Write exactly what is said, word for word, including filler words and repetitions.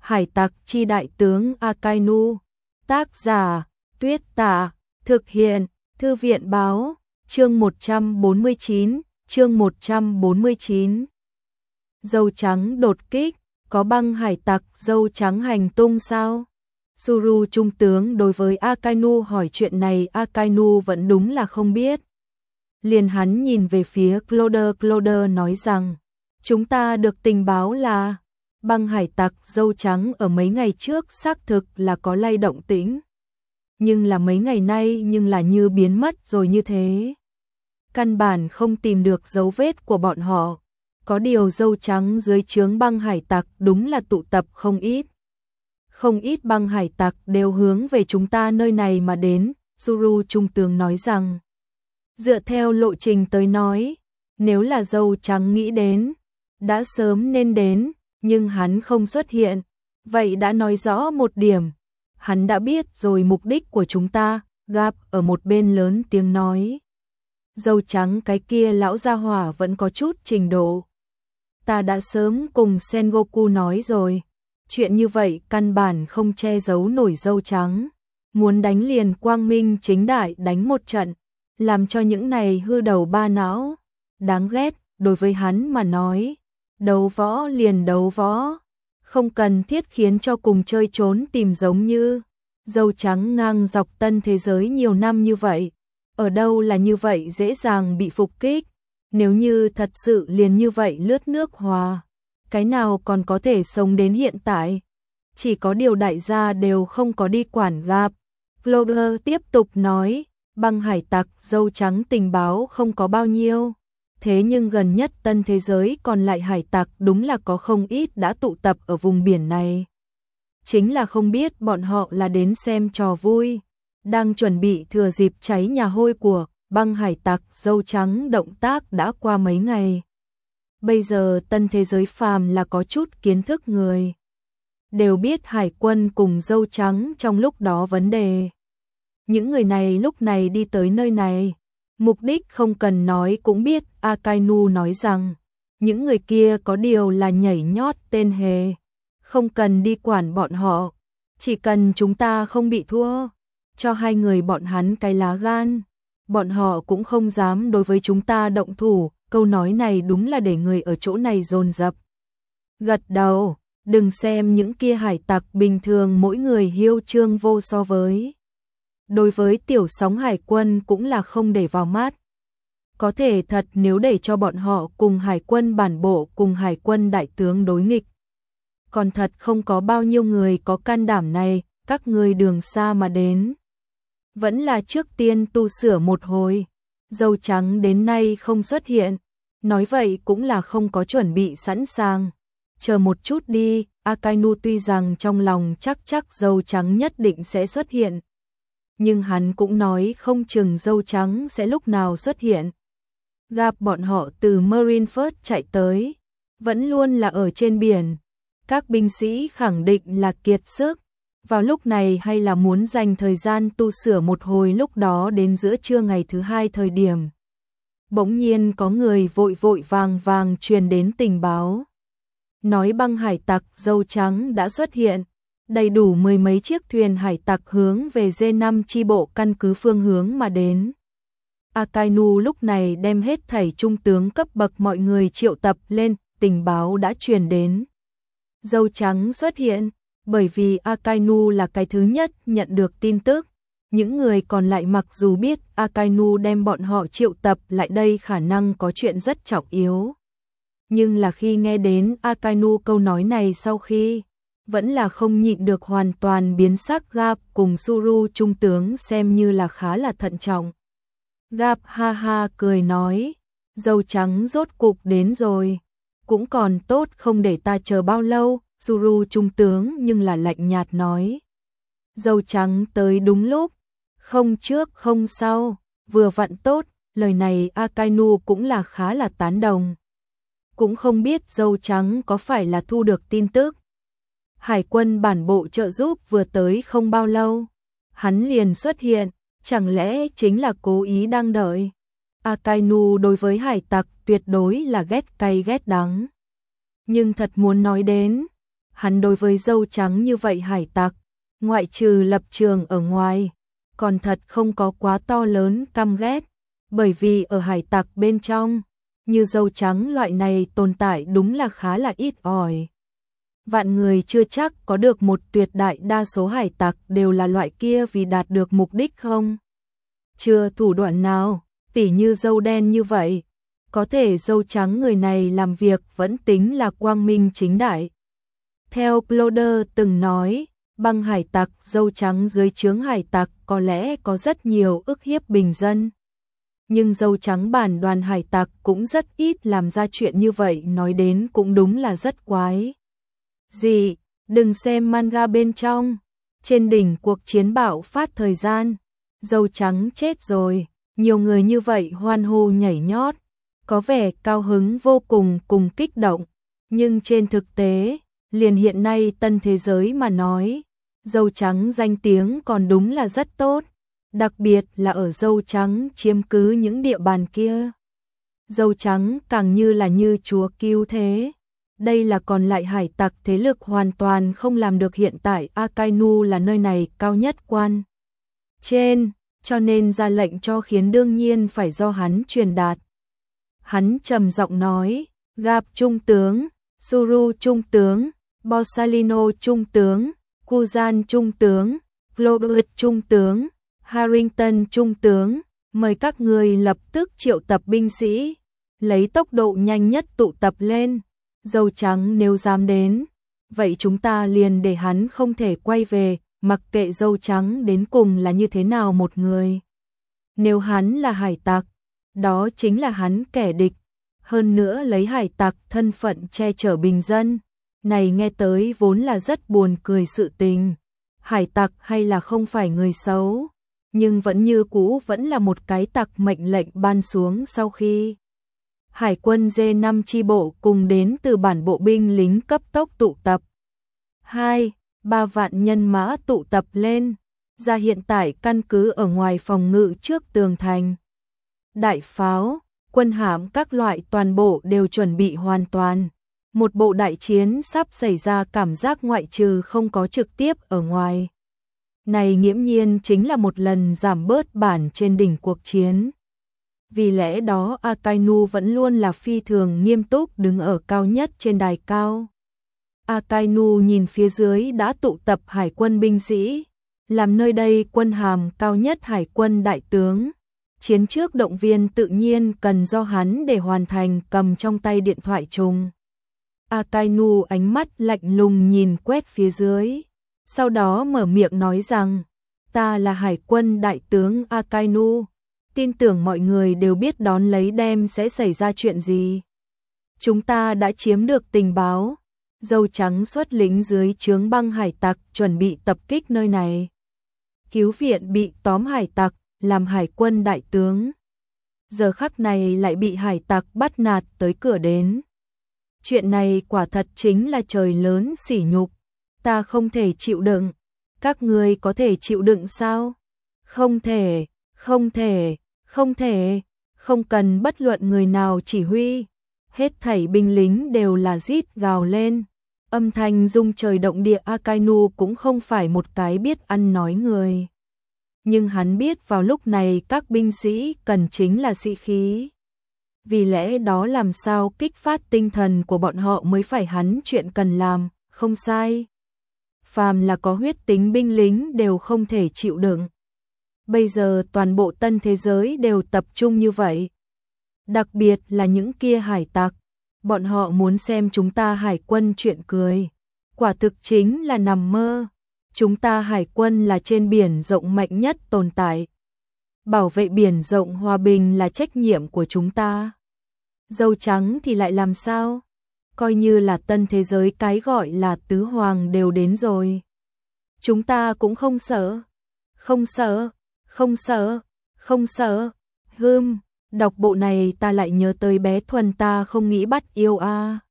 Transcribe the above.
Hải tặc chi đại tướng Akainu. Tác giả Tuyết Tả. Thực hiện Thư viện báo. Chương một trăm bốn mươi chín. Chương một trăm bốn mươi chín. Dâu trắng đột kích. Có băng hải tặc dâu trắng hành tung sao? Zuru trung tướng đối với Akainu hỏi chuyện này, Akainu vẫn đúng là không biết. Liền hắn nhìn về phía Cloder, Cloder nói rằng, chúng ta được tình báo là băng hải tặc dâu trắng ở mấy ngày trước xác thực là có lay động tĩnh. Nhưng là mấy ngày nay nhưng là như biến mất rồi như thế. Căn bản không tìm được dấu vết của bọn họ. Có điều dâu trắng dưới trướng băng hải tặc đúng là tụ tập không ít. Không ít băng hải tặc đều hướng về chúng ta nơi này mà đến, Zuru trung tướng nói rằng. Dựa theo lộ trình tới nói, nếu là dâu trắng nghĩ đến, đã sớm nên đến, nhưng hắn không xuất hiện. Vậy đã nói rõ một điểm, hắn đã biết rồi mục đích của chúng ta. Gap ở một bên lớn tiếng nói. Dâu trắng cái kia lão gia hỏa vẫn có chút trình độ. Ta đã sớm cùng Sengoku nói rồi, chuyện như vậy căn bản không che giấu nổi dâu trắng. Muốn đánh liền quang minh chính đại đánh một trận, làm cho những này hư đầu ba não. Đáng ghét, đối với hắn mà nói, đấu võ liền đấu võ, không cần thiết khiến cho cùng chơi trốn tìm giống như. Dâu trắng ngang dọc tân thế giới nhiều năm như vậy, ở đâu là như vậy dễ dàng bị phục kích. Nếu như thật sự liền như vậy lướt nước hòa, cái nào còn có thể sống đến hiện tại. Chỉ có điều đại gia đều không có đi quản Gap. Cloder tiếp tục nói, băng hải tặc dâu trắng tình báo không có bao nhiêu. Thế nhưng gần nhất tân thế giới còn lại hải tặc đúng là có không ít đã tụ tập ở vùng biển này. Chính là không biết bọn họ là đến xem trò vui, đang chuẩn bị thừa dịp cháy nhà hôi của băng hải tặc dâu trắng. Động tác đã qua mấy ngày. Bây giờ tân thế giới phàm là có chút kiến thức người đều biết hải quân cùng dâu trắng trong lúc đó vấn đề. Những người này lúc này đi tới nơi này, mục đích không cần nói cũng biết. Akainu nói rằng, những người kia có điều là nhảy nhót tên hề, không cần đi quản bọn họ, chỉ cần chúng ta không bị thua, cho hai người bọn hắn cái lá gan, bọn họ cũng không dám đối với chúng ta động thủ. Câu nói này đúng là để người ở chỗ này dồn dập gật đầu. Đừng xem những kia hải tặc bình thường mỗi người hiêu trương vô so với. Đối với tiểu sóng hải quân cũng là không để vào mắt. Có thể thật nếu để cho bọn họ cùng hải quân bản bộ cùng hải quân đại tướng đối nghịch, còn thật không có bao nhiêu người có can đảm này. Các người đường xa mà đến, vẫn là trước tiên tu sửa một hồi. Dâu trắng đến nay không xuất hiện, nói vậy cũng là không có chuẩn bị sẵn sàng. Chờ một chút đi. Akainu tuy rằng trong lòng chắc chắc dâu trắng nhất định sẽ xuất hiện, nhưng hắn cũng nói không chừng dâu trắng sẽ lúc nào xuất hiện. Gặp bọn họ từ Marineford chạy tới, vẫn luôn là ở trên biển. Các binh sĩ khẳng định là kiệt sức, vào lúc này hay là muốn dành thời gian tu sửa một hồi. Lúc đó đến giữa trưa ngày thứ hai thời điểm, bỗng nhiên có người vội vội vàng vàng truyền đến tình báo, nói băng hải tặc dâu trắng đã xuất hiện, đầy đủ mười mấy chiếc thuyền hải tặc hướng về D năm chi bộ căn cứ phương hướng mà đến. Akainu lúc này đem hết thảy trung tướng cấp bậc mọi người triệu tập lên. Tình báo đã truyền đến, dâu trắng xuất hiện. Bởi vì Akainu là cái thứ nhất nhận được tin tức, những người còn lại mặc dù biết Akainu đem bọn họ triệu tập lại đây khả năng có chuyện rất trọng yếu, nhưng là khi nghe đến Akainu câu nói này sau khi, vẫn là không nhịn được hoàn toàn biến sắc. Gap cùng Zuru trung tướng xem như là khá là thận trọng. Gap ha ha cười nói, dâu trắng rốt cục đến rồi, cũng còn tốt không để ta chờ bao lâu. Zuru trung tướng nhưng là lạnh nhạt nói, dâu trắng tới đúng lúc, không trước không sau, vừa vặn tốt. Lời này Akainu cũng là khá là tán đồng. Cũng không biết dâu trắng có phải là thu được tin tức. Hải quân bản bộ trợ giúp vừa tới không bao lâu, hắn liền xuất hiện, chẳng lẽ chính là cố ý đang đợi. Akainu đối với hải tặc tuyệt đối là ghét cay ghét đắng. Nhưng thật muốn nói đến, Hắn đối với dâu trắng như vậy hải tặc, ngoại trừ lập trường ở ngoài, còn thật không có quá to lớn căm ghét, bởi vì ở hải tặc bên trong, như dâu trắng loại này tồn tại đúng là khá là ít ỏi. Vạn người chưa chắc có được, một tuyệt đại đa số hải tặc đều là loại kia vì đạt được mục đích không. Chưa thủ đoạn nào, tỉ như dâu đen như vậy, có thể dâu trắng người này làm việc vẫn tính là quang minh chính đại. Theo Ploder từng nói, băng hải tặc dâu trắng dưới trướng hải tặc có lẽ có rất nhiều ức hiếp bình dân. Nhưng dâu trắng bản đoàn hải tặc cũng rất ít làm ra chuyện như vậy, nói đến cũng đúng là rất quái. Gì, đừng xem manga bên trong, trên đỉnh cuộc chiến bạo phát thời gian, dâu trắng chết rồi, nhiều người như vậy hoan hô nhảy nhót, có vẻ cao hứng vô cùng cùng kích động, nhưng trên thực tế, liền hiện nay tân thế giới mà nói, dâu trắng danh tiếng còn đúng là rất tốt, đặc biệt là ở dâu trắng chiếm cứ những địa bàn kia. Dâu trắng càng như là như chúa cứu thế. Đây là còn lại hải tặc thế lực hoàn toàn không làm được, hiện tại Akainu là nơi này cao nhất quan trên, cho nên ra lệnh cho khiến đương nhiên phải do hắn truyền đạt. Hắn trầm giọng nói, Gap trung tướng, Suru trung tướng, Borsalino trung tướng, Kuzan trung tướng, Clodois trung tướng, Harrington trung tướng, mời các người lập tức triệu tập binh sĩ, lấy tốc độ nhanh nhất tụ tập lên. Dâu trắng nếu dám đến, vậy chúng ta liền để hắn không thể quay về, mặc kệ dâu trắng đến cùng là như thế nào một người. Nếu hắn là hải tặc, đó chính là hắn kẻ địch, hơn nữa lấy hải tặc thân phận che chở bình dân. Này nghe tới vốn là rất buồn cười sự tình. Hải tặc hay là không phải người xấu, nhưng vẫn như cũ vẫn là một cái tặc mệnh lệnh ban xuống sau khi Hải quân D năm chi bộ cùng đến từ bản bộ binh lính cấp tốc tụ tập. hai, ba vạn nhân mã tụ tập lên, ra hiện tại căn cứ ở ngoài phòng ngự trước tường thành. Đại pháo, quân hạm các loại toàn bộ đều chuẩn bị hoàn toàn. Một bộ đại chiến sắp xảy ra, cảm giác ngoại trừ không có trực tiếp ở ngoài. Này nghiễm nhiên chính là một lần giảm bớt bản trên đỉnh cuộc chiến. Vì lẽ đó Akainu vẫn luôn là phi thường nghiêm túc đứng ở cao nhất trên đài cao. Akainu nhìn phía dưới đã tụ tập hải quân binh sĩ, làm nơi đây quân hàm cao nhất hải quân đại tướng. Chiến trước động viên tự nhiên cần do hắn để hoàn thành, cầm trong tay điện thoại trùng. Akainu ánh mắt lạnh lùng nhìn quét phía dưới, sau đó mở miệng nói rằng, ta là hải quân đại tướng Akainu. Tin tưởng mọi người đều biết đón lấy đêm sẽ xảy ra chuyện gì. Chúng ta đã chiếm được tình báo, dâu trắng xuất lính dưới trướng băng hải tặc chuẩn bị tập kích nơi này. Cứu viện bị tóm hải tặc, làm hải quân đại tướng. Giờ khắc này lại bị hải tặc bắt nạt tới cửa đến. Chuyện này quả thật chính là trời lớn sỉ nhục. Ta không thể chịu đựng. Các ngươi có thể chịu đựng sao? Không thể. Không thể, không thể, không cần bất luận người nào chỉ huy. Hết thảy binh lính đều là rít gào lên. Âm thanh rung trời động địa. Akainu cũng không phải một cái biết ăn nói người. Nhưng hắn biết vào lúc này các binh sĩ cần chính là sĩ khí. Vì lẽ đó làm sao kích phát tinh thần của bọn họ mới phải hắn chuyện cần làm, không sai. Phàm là có huyết tính binh lính đều không thể chịu đựng. Bây giờ toàn bộ tân thế giới đều tập trung như vậy. Đặc biệt là những kia hải tặc. Bọn họ muốn xem chúng ta hải quân chuyện cười. Quả thực chính là nằm mơ. Chúng ta hải quân là trên biển rộng mạnh nhất tồn tại. Bảo vệ biển rộng hòa bình là trách nhiệm của chúng ta. Dâu trắng thì lại làm sao? Coi như là tân thế giới cái gọi là tứ hoàng đều đến rồi. Chúng ta cũng không sợ. Không sợ. Không sợ, không sợ, hưm, đọc bộ này ta lại nhớ tới bé Thuần ta không nghĩ bắt yêu a. À.